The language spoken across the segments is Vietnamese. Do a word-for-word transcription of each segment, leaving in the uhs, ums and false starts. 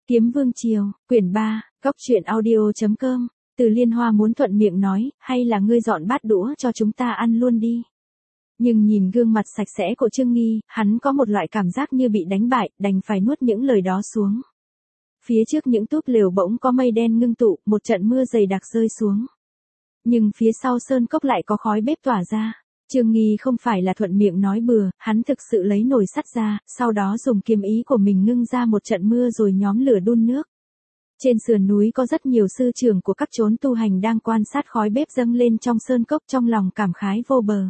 Kiếm Vương Triều, quyển ba, góc truyện audio chấm com. Từ Liên Hoa muốn thuận miệng nói, hay là ngươi dọn bát đũa cho chúng ta ăn luôn đi. Nhưng nhìn gương mặt sạch sẽ của Trương Nghi, hắn có một loại cảm giác như bị đánh bại, đành phải nuốt những lời đó xuống. Phía trước những túp lều bỗng có mây đen ngưng tụ, một trận mưa dày đặc rơi xuống. Nhưng phía sau sơn cốc lại có khói bếp tỏa ra. Trương Nghi không phải là thuận miệng nói bừa, hắn thực sự lấy nồi sắt ra, sau đó dùng kiếm ý của mình ngưng ra một trận mưa rồi nhóm lửa đun nước. Trên sườn núi có rất nhiều sư trưởng của các chốn tu hành đang quan sát khói bếp dâng lên trong sơn cốc, trong lòng cảm khái vô bờ.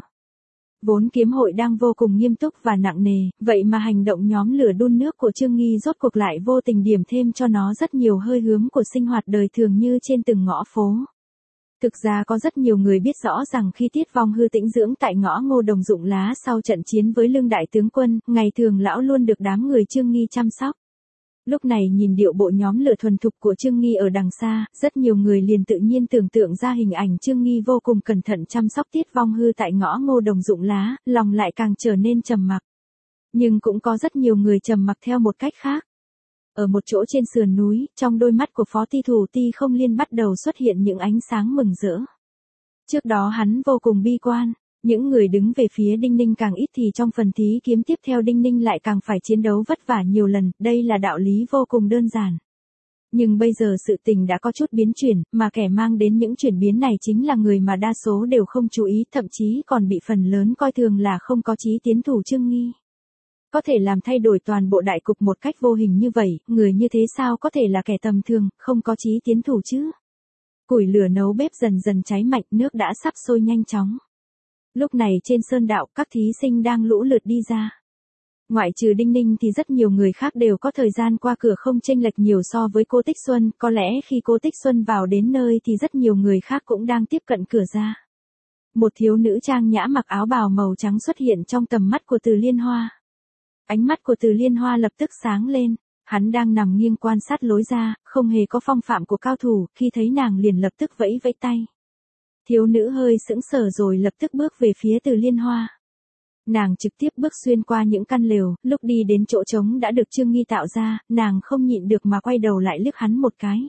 Vốn kiếm hội đang vô cùng nghiêm túc và nặng nề, vậy mà hành động nhóm lửa đun nước của Trương Nghi rốt cuộc lại vô tình điểm thêm cho nó rất nhiều hơi hướng của sinh hoạt đời thường như trên từng ngõ phố. Thực ra có rất nhiều người biết rõ rằng khi Tiết Vong Hư tĩnh dưỡng tại ngõ Ngô Đồng Dụng Lá sau trận chiến với Lương Đại Tướng Quân, ngày thường lão luôn được đám người Trương Nghi chăm sóc. Lúc này nhìn điệu bộ nhóm lửa thuần thục của Trương Nghi ở đằng xa, rất nhiều người liền tự nhiên tưởng tượng ra hình ảnh Trương Nghi vô cùng cẩn thận chăm sóc Tiết Vong Hư tại ngõ Ngô Đồng Dụng Lá, lòng lại càng trở nên trầm mặc. Nhưng cũng có rất nhiều người trầm mặc theo một cách khác. Ở một chỗ trên sườn núi, trong đôi mắt của Phó Ti Thủ Ti Không Liên bắt đầu xuất hiện những ánh sáng mừng rỡ. Trước đó hắn vô cùng bi quan, những người đứng về phía Đinh Ninh càng ít thì trong phần thí kiếm tiếp theo Đinh Ninh lại càng phải chiến đấu vất vả nhiều lần, đây là đạo lý vô cùng đơn giản. Nhưng bây giờ sự tình đã có chút biến chuyển, mà kẻ mang đến những chuyển biến này chính là người mà đa số đều không chú ý, thậm chí còn bị phần lớn coi thường là không có chí tiến thủ Trương Nghi. Có thể làm thay đổi toàn bộ đại cục một cách vô hình như vậy, người như thế sao có thể là kẻ tầm thường, không có chí tiến thủ chứ. Củi lửa nấu bếp dần dần cháy mạnh, nước đã sắp sôi nhanh chóng. Lúc này trên sơn đạo, các thí sinh đang lũ lượt đi ra. Ngoại trừ Đinh Ninh thì rất nhiều người khác đều có thời gian qua cửa không chênh lệch nhiều so với cô Tích Xuân, có lẽ khi cô Tích Xuân vào đến nơi thì rất nhiều người khác cũng đang tiếp cận cửa ra. Một thiếu nữ trang nhã mặc áo bào màu trắng xuất hiện trong tầm mắt của Từ Liên Hoa. Ánh mắt của Từ Liên Hoa lập tức sáng lên, hắn đang nằm nghiêng quan sát lối ra, không hề có phong phạm của cao thủ, khi thấy nàng liền lập tức vẫy vẫy tay. Thiếu nữ hơi sững sờ rồi lập tức bước về phía Từ Liên Hoa. Nàng trực tiếp bước xuyên qua những căn lều, lúc đi đến chỗ trống đã được Trương Nghi tạo ra, nàng không nhịn được mà quay đầu lại liếc hắn một cái.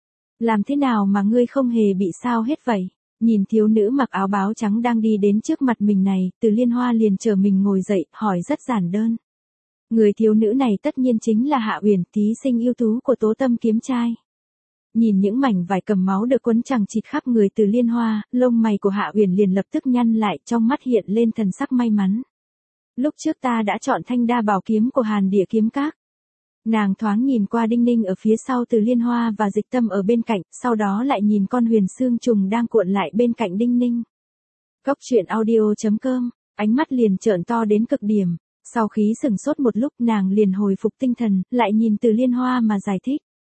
Làm thế nào mà ngươi không hề bị sao hết vậy? Nhìn thiếu nữ mặc áo báo trắng đang đi đến trước mặt mình này, Từ Liên Hoa liền chờ mình ngồi dậy, hỏi rất giản đơn. Người thiếu nữ này tất nhiên chính là Hạ Uyển, thí sinh ưu tú của Tố Tâm kiếm trai. Nhìn những mảnh vải cầm máu được quấn chằng chịt khắp người Từ Liên Hoa, lông mày của Hạ Uyển liền lập tức nhăn lại, trong mắt hiện lên thần sắc may mắn. Lúc trước ta đã chọn thanh đa bảo kiếm của Hàn Địa Kiếm Các. Nàng thoáng nhìn qua Đinh Ninh ở phía sau Từ Liên Hoa và Dịch Tâm ở bên cạnh, sau đó lại nhìn con huyền xương trùng đang cuộn lại bên cạnh Đinh Ninh. Góc truyện audio chấm com, ánh mắt liền trợn to đến cực điểm. Sau khi sừng sốt một lúc nàng liền hồi phục tinh thần, lại nhìn Từ Liên Hoa mà giải thích.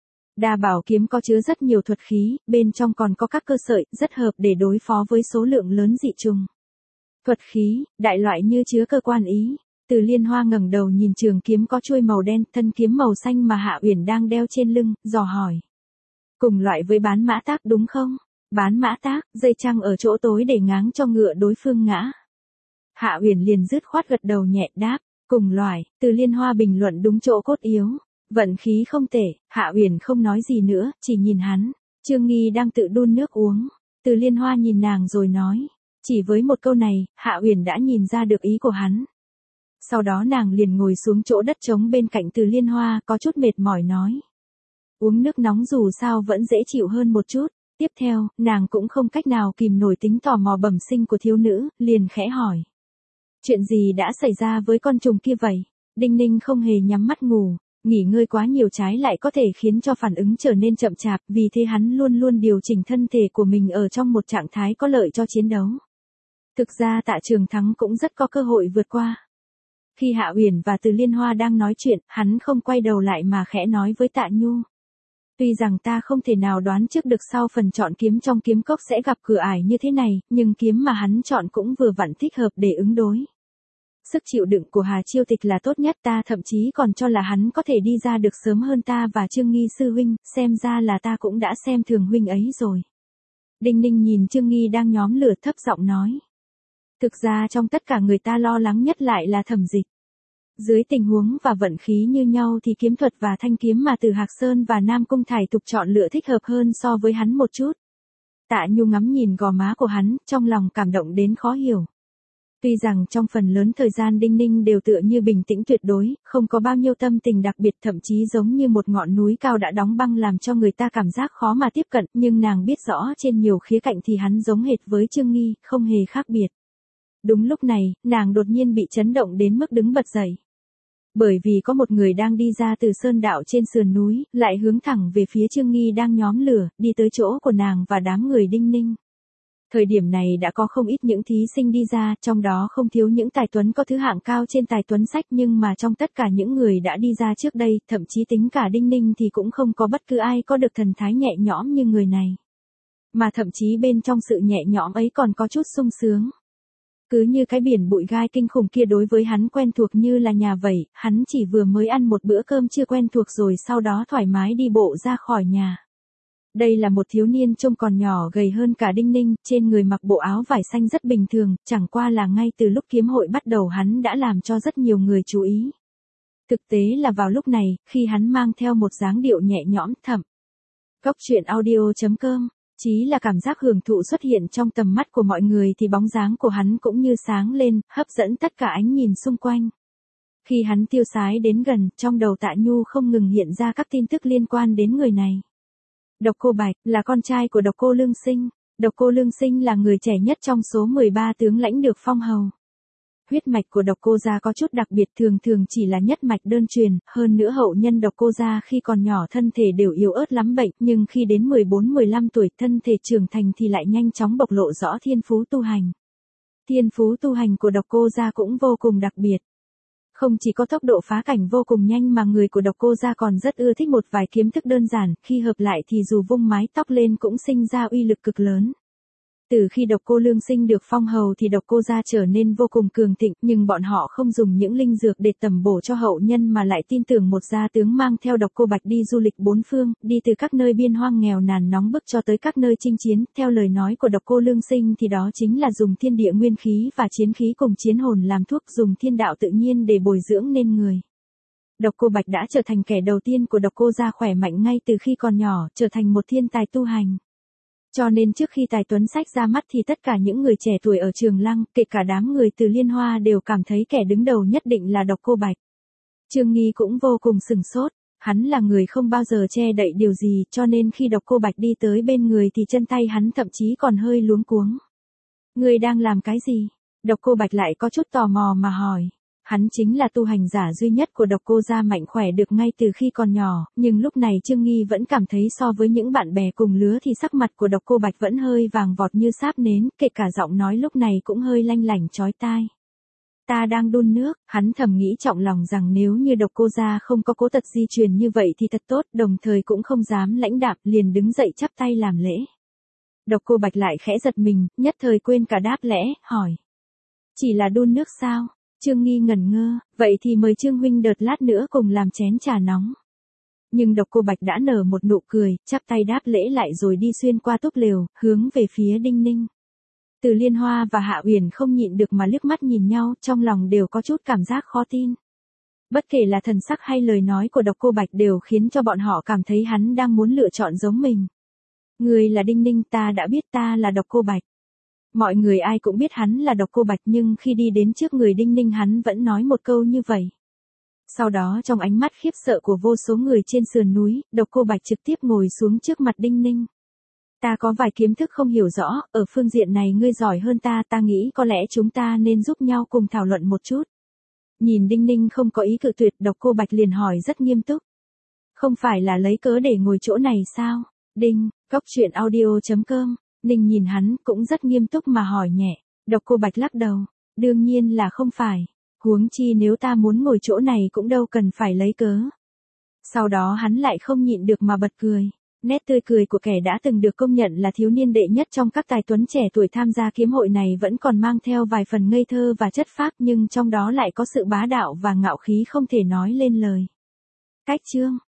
Đa bảo kiếm có chứa rất nhiều thuật khí, bên trong còn có các cơ sợi, rất hợp để đối phó với số lượng lớn dị trùng. Thuật khí, đại loại như chứa cơ quan ý. Từ Liên Hoa ngẩng đầu nhìn trường kiếm có chuôi màu đen, thân kiếm màu xanh mà Hạ Uyển đang đeo trên lưng, dò hỏi. Cùng loại với bán mã tác đúng không? Bán mã tác, dây trăng ở chỗ tối để ngáng cho ngựa đối phương ngã. Hạ Uyển liền dứt khoát gật đầu nhẹ đáp, cùng loại. Từ Liên Hoa bình luận đúng chỗ cốt yếu. Vận khí không tệ. Hạ Uyển không nói gì nữa, chỉ nhìn hắn. Trương Nghi đang tự đun nước uống. Từ Liên Hoa nhìn nàng rồi nói. Chỉ với một câu này, Hạ Uyển đã nhìn ra được ý của hắn. Sau đó nàng liền ngồi xuống chỗ đất trống bên cạnh Từ Liên Hoa, có chút mệt mỏi nói. Uống nước nóng dù sao vẫn dễ chịu hơn một chút. Tiếp theo, nàng cũng không cách nào kìm nổi tính tò mò bẩm sinh của thiếu nữ, liền khẽ hỏi. Chuyện gì đã xảy ra với con trùng kia vậy? Đinh Ninh không hề nhắm mắt ngủ, nghỉ ngơi quá nhiều trái lại có thể khiến cho phản ứng trở nên chậm chạp, vì thế hắn luôn luôn điều chỉnh thân thể của mình ở trong một trạng thái có lợi cho chiến đấu. Thực ra Tạ Trường Thắng cũng rất có cơ hội vượt qua. Khi Hạ Uyển và Từ Liên Hoa đang nói chuyện, hắn không quay đầu lại mà khẽ nói với Tạ Nhu. Tuy rằng ta không thể nào đoán trước được sau phần chọn kiếm trong kiếm cốc sẽ gặp cửa ải như thế này, nhưng kiếm mà hắn chọn cũng vừa vặn thích hợp để ứng đối. Sức chịu đựng của Hà Chiêu Tịch là tốt nhất, ta thậm chí còn cho là hắn có thể đi ra được sớm hơn ta và Trương Nghi sư huynh, xem ra là ta cũng đã xem thường huynh ấy rồi. Đinh Ninh nhìn Trương Nghi đang nhóm lửa thấp giọng nói. Thực ra trong tất cả người ta lo lắng nhất lại là Thẩm Dịch. Dưới tình huống và vận khí như nhau thì kiếm thuật và thanh kiếm mà Từ Hạc Sơn và Nam Cung Thải Tục chọn lựa thích hợp hơn so với hắn một chút. Tạ Nhu ngắm nhìn gò má của hắn, trong lòng cảm động đến khó hiểu. Tuy rằng trong phần lớn thời gian Đinh Ninh đều tựa như bình tĩnh tuyệt đối, không có bao nhiêu tâm tình đặc biệt, thậm chí giống như một ngọn núi cao đã đóng băng làm cho người ta cảm giác khó mà tiếp cận, nhưng nàng biết rõ trên nhiều khía cạnh thì hắn giống hệt với Trương Nghi, không hề khác biệt. Đúng lúc này, nàng đột nhiên bị chấn động đến mức đứng bật dậy. Bởi vì có một người đang đi ra từ sơn đạo trên sườn núi, lại hướng thẳng về phía Trương Nghi đang nhóm lửa, đi tới chỗ của nàng và đám người Đinh Ninh. Thời điểm này đã có không ít những thí sinh đi ra, trong đó không thiếu những tài tuấn có thứ hạng cao trên tài tuấn sách, nhưng mà trong tất cả những người đã đi ra trước đây, thậm chí tính cả Đinh Ninh thì cũng không có bất cứ ai có được thần thái nhẹ nhõm như người này. Mà thậm chí bên trong sự nhẹ nhõm ấy còn có chút sung sướng. Cứ như cái biển bụi gai kinh khủng kia đối với hắn quen thuộc như là nhà vậy, hắn chỉ vừa mới ăn một bữa cơm chưa quen thuộc rồi sau đó thoải mái đi bộ ra khỏi nhà. Đây là một thiếu niên trông còn nhỏ gầy hơn cả Đinh Ninh, trên người mặc bộ áo vải xanh rất bình thường, chẳng qua là ngay từ lúc kiếm hội bắt đầu hắn đã làm cho rất nhiều người chú ý. Thực tế là vào lúc này, khi hắn mang theo một dáng điệu nhẹ nhõm thậm. Cốc truyện audio chấm com, chí là cảm giác hưởng thụ xuất hiện trong tầm mắt của mọi người thì bóng dáng của hắn cũng như sáng lên, hấp dẫn tất cả ánh nhìn xung quanh. Khi hắn tiêu sái đến gần, trong đầu Tạ Nhu không ngừng hiện ra các tin tức liên quan đến người này. Độc Cô Bạch, là con trai của Độc Cô Lương Sinh. Độc Cô Lương Sinh là người trẻ nhất trong số mười ba tướng lãnh được phong hầu. Huyết mạch của Độc Cô gia có chút đặc biệt, thường thường chỉ là nhất mạch đơn truyền, hơn nữa hậu nhân Độc Cô gia khi còn nhỏ thân thể đều yếu ớt lắm bệnh, nhưng khi đến mười bốn mười lăm tuổi thân thể trưởng thành thì lại nhanh chóng bộc lộ rõ thiên phú tu hành. Thiên phú tu hành của Độc Cô gia cũng vô cùng đặc biệt. Không chỉ có tốc độ phá cảnh vô cùng nhanh mà người của Độc Cô gia còn rất ưa thích một vài kiếm thức đơn giản, khi hợp lại thì dù vung mái tóc lên cũng sinh ra uy lực cực lớn. Từ khi Độc Cô Lương Sinh được phong hầu thì Độc Cô gia trở nên vô cùng cường thịnh, nhưng bọn họ không dùng những linh dược để tẩm bổ cho hậu nhân mà lại tin tưởng một gia tướng mang theo Độc Cô Bạch đi du lịch bốn phương, đi từ các nơi biên hoang nghèo nàn nóng bức cho tới các nơi chinh chiến. Theo lời nói của Độc Cô Lương Sinh thì đó chính là dùng thiên địa nguyên khí và chiến khí cùng chiến hồn làm thuốc, dùng thiên đạo tự nhiên để bồi dưỡng nên người. Độc Cô Bạch đã trở thành kẻ đầu tiên của Độc Cô gia khỏe mạnh ngay từ khi còn nhỏ, trở thành một thiên tài tu hành. Cho nên trước khi tài tuấn sách ra mắt thì tất cả những người trẻ tuổi ở Trường Lăng, kể cả đám người từ Liên Hoa đều cảm thấy kẻ đứng đầu nhất định là Độc Cô Bạch. Trương Nghi cũng vô cùng sửng sốt, hắn là người không bao giờ che đậy điều gì, cho nên khi Độc Cô Bạch đi tới bên người thì chân tay hắn thậm chí còn hơi luống cuống. Ngươi đang làm cái gì? Độc Cô Bạch lại có chút tò mò mà hỏi. Hắn chính là tu hành giả duy nhất của Độc Cô gia mạnh khỏe được ngay từ khi còn nhỏ, nhưng lúc này Trương Nghi vẫn cảm thấy so với những bạn bè cùng lứa thì sắc mặt của Độc Cô Bạch vẫn hơi vàng vọt như sáp nến, kể cả giọng nói lúc này cũng hơi lanh lảnh chói tai. Ta đang đun nước, hắn thầm nghĩ trọng lòng rằng nếu như Độc Cô gia không có cố tật di truyền như vậy thì thật tốt, đồng thời cũng không dám lãnh đạm, liền đứng dậy chắp tay làm lễ. Độc Cô Bạch lại khẽ giật mình, nhất thời quên cả đáp lễ, hỏi. Chỉ là đun nước sao? Trương Nghi ngẩn ngơ, vậy thì mời Trương huynh đợt lát nữa cùng làm chén trà nóng. Nhưng Độc Cô Bạch đã nở một nụ cười, chắp tay đáp lễ lại rồi đi xuyên qua túp lều, hướng về phía Đinh Ninh. Từ Liên Hoa và Hạ Uyển không nhịn được mà liếc mắt nhìn nhau, trong lòng đều có chút cảm giác khó tin. Bất kể là thần sắc hay lời nói của Độc Cô Bạch đều khiến cho bọn họ cảm thấy hắn đang muốn lựa chọn giống mình. Người là Đinh Ninh, ta đã biết, ta là Độc Cô Bạch. Mọi người ai cũng biết hắn là Độc Cô Bạch, nhưng khi đi đến trước người Đinh Ninh hắn vẫn nói một câu như vậy. Sau đó trong ánh mắt khiếp sợ của vô số người trên sườn núi, Độc Cô Bạch trực tiếp ngồi xuống trước mặt Đinh Ninh. Ta có vài kiến thức không hiểu rõ, ở phương diện này ngươi giỏi hơn ta, ta nghĩ có lẽ chúng ta nên giúp nhau cùng thảo luận một chút. Nhìn Đinh Ninh không có ý cự tuyệt, Độc Cô Bạch liền hỏi rất nghiêm túc. Không phải là lấy cớ để ngồi chỗ này sao? Đinh, cốc truyện audio chấm com. Ninh nhìn hắn cũng rất nghiêm túc mà hỏi nhẹ. Độc Cô Bạch lắc đầu. Đương nhiên là không phải. Huống chi nếu ta muốn ngồi chỗ này cũng đâu cần phải lấy cớ. Sau đó hắn lại không nhịn được mà bật cười. Nét tươi cười của kẻ đã từng được công nhận là thiếu niên đệ nhất trong các tài tuấn trẻ tuổi tham gia kiếm hội này vẫn còn mang theo vài phần ngây thơ và chất phác, nhưng trong đó lại có sự bá đạo và ngạo khí không thể nói lên lời. Cách chương